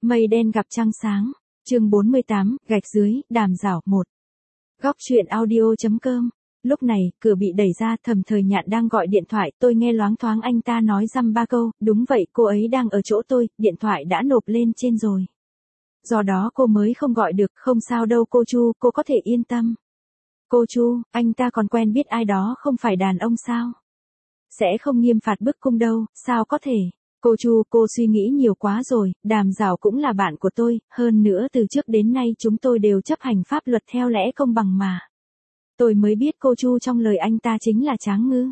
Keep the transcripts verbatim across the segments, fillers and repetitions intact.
Mây đen gặp trăng sáng. Chương bốn mươi tám, gạch dưới, đàm giảo một. Góc truyện audio chấm com. Lúc này, cửa bị đẩy ra, Thẩm Thời Nhạn đang gọi điện thoại, tôi nghe loáng thoáng anh ta nói dăm ba câu, đúng vậy, cô ấy đang ở chỗ tôi, điện thoại đã nộp lên trên rồi. Do đó cô mới không gọi được, không sao đâu cô Chu, cô có thể yên tâm. Cô Chu, anh ta còn quen biết ai đó không phải đàn ông sao? Sẽ không nghiêm phạt bức cung đâu, sao có thể? Cô Chu, cô suy nghĩ nhiều quá rồi, Đàm Giảo cũng là bạn của tôi, hơn nữa từ trước đến nay chúng tôi đều chấp hành pháp luật theo lẽ công bằng mà. Tôi mới biết cô Chu trong lời anh ta chính là Tráng Ngư.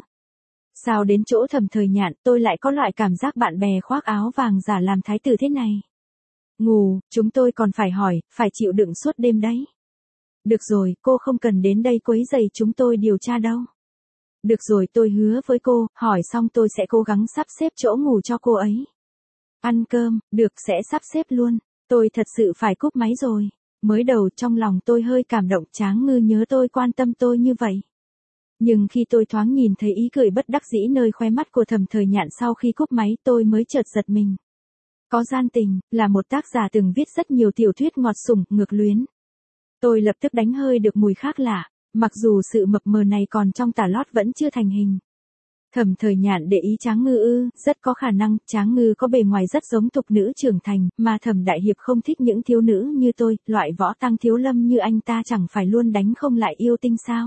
Sao đến chỗ Thẩm Thời Nhạn tôi lại có loại cảm giác bạn bè khoác áo vàng giả làm thái tử thế này? Ngủ, chúng tôi còn phải hỏi, phải chịu đựng suốt đêm đấy. Được rồi, cô không cần đến đây quấy rầy chúng tôi điều tra đâu. Được rồi, tôi hứa với cô, hỏi xong tôi sẽ cố gắng sắp xếp chỗ ngủ cho cô ấy. Ăn cơm, được sẽ sắp xếp luôn. Tôi thật sự phải cúp máy rồi. Mới đầu trong lòng tôi hơi cảm động, Tráng Ngư nhớ tôi, quan tâm tôi như vậy. Nhưng khi tôi thoáng nhìn thấy ý cười bất đắc dĩ nơi khóe mắt của Thẩm Thời Nhạn sau khi cúp máy, tôi mới chợt giật mình. Có gian tình, là một tác giả từng viết rất nhiều tiểu thuyết ngọt sủng, ngược luyến. Tôi lập tức đánh hơi được mùi khác lạ. Mặc dù sự mập mờ này còn trong tà lót vẫn chưa thành hình. Thẩm Thời Nhạn để ý Tráng Ngư ư, rất có khả năng, Tráng Ngư có bề ngoài rất giống tục nữ trưởng thành, mà Thẩm Đại Hiệp không thích những thiếu nữ như tôi, loại võ tăng thiếu lâm như anh ta chẳng phải luôn đánh không lại yêu tinh sao.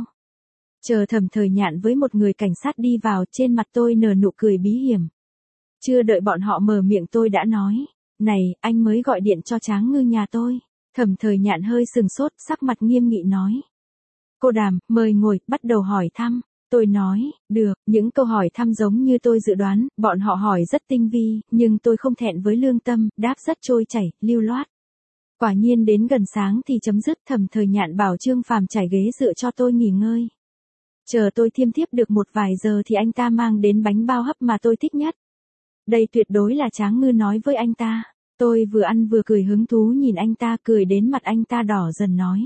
Chờ Thẩm Thời Nhạn với một người cảnh sát đi vào, trên mặt tôi nở nụ cười bí hiểm. Chưa đợi bọn họ mở miệng tôi đã nói, này, anh mới gọi điện cho Tráng Ngư nhà tôi. Thẩm Thời Nhạn hơi sừng sốt, sắc mặt nghiêm nghị nói. Cô Đàm, mời ngồi, bắt đầu hỏi thăm. Tôi nói, được, những câu hỏi thăm giống như tôi dự đoán, bọn họ hỏi rất tinh vi, nhưng tôi không thẹn với lương tâm, đáp rất trôi chảy, lưu loát. Quả nhiên đến gần sáng thì chấm dứt. Thẩm Thời Nhạn bảo Trương Phàm trải ghế dựa cho tôi nghỉ ngơi. Chờ tôi thiêm thiếp được một vài giờ thì anh ta mang đến bánh bao hấp mà tôi thích nhất. Đây tuyệt đối là Tráng Ngư nói với anh ta. Tôi vừa ăn vừa cười hứng thú nhìn anh ta, cười đến mặt anh ta đỏ dần nói.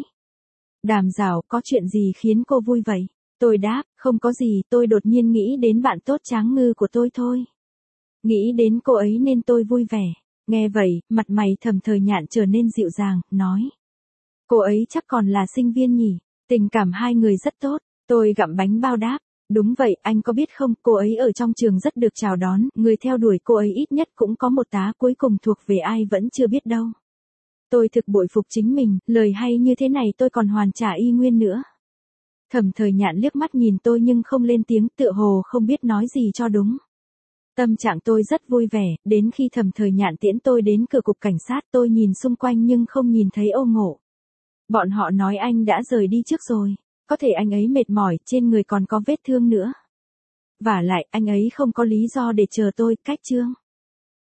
Đàm Giảo, có chuyện gì khiến cô vui vậy? Tôi đáp, không có gì, tôi đột nhiên nghĩ đến bạn tốt Tráng Ngư của tôi thôi. Nghĩ đến cô ấy nên tôi vui vẻ. Nghe vậy, mặt mày Thẩm Thời Nhạn trở nên dịu dàng, nói. Cô ấy chắc còn là sinh viên nhỉ, tình cảm hai người rất tốt. Tôi gặm bánh bao đáp. Đúng vậy, anh có biết không, cô ấy ở trong trường rất được chào đón, người theo đuổi cô ấy ít nhất cũng có một tá, cuối cùng thuộc về ai vẫn chưa biết đâu. Tôi thực bội phục chính mình, lời hay như thế này tôi còn hoàn trả y nguyên nữa. Thẩm Thời Nhạn liếc mắt nhìn tôi nhưng không lên tiếng, tựa hồ không biết nói gì cho đúng. Tâm trạng tôi rất vui vẻ, đến khi Thẩm Thời Nhạn tiễn tôi đến cửa cục cảnh sát, tôi nhìn xung quanh nhưng không nhìn thấy Ô Ngộ. Bọn họ nói anh đã rời đi trước rồi, có thể anh ấy mệt mỏi, trên người còn có vết thương nữa. Vả lại, anh ấy không có lý do để chờ tôi, cách chương.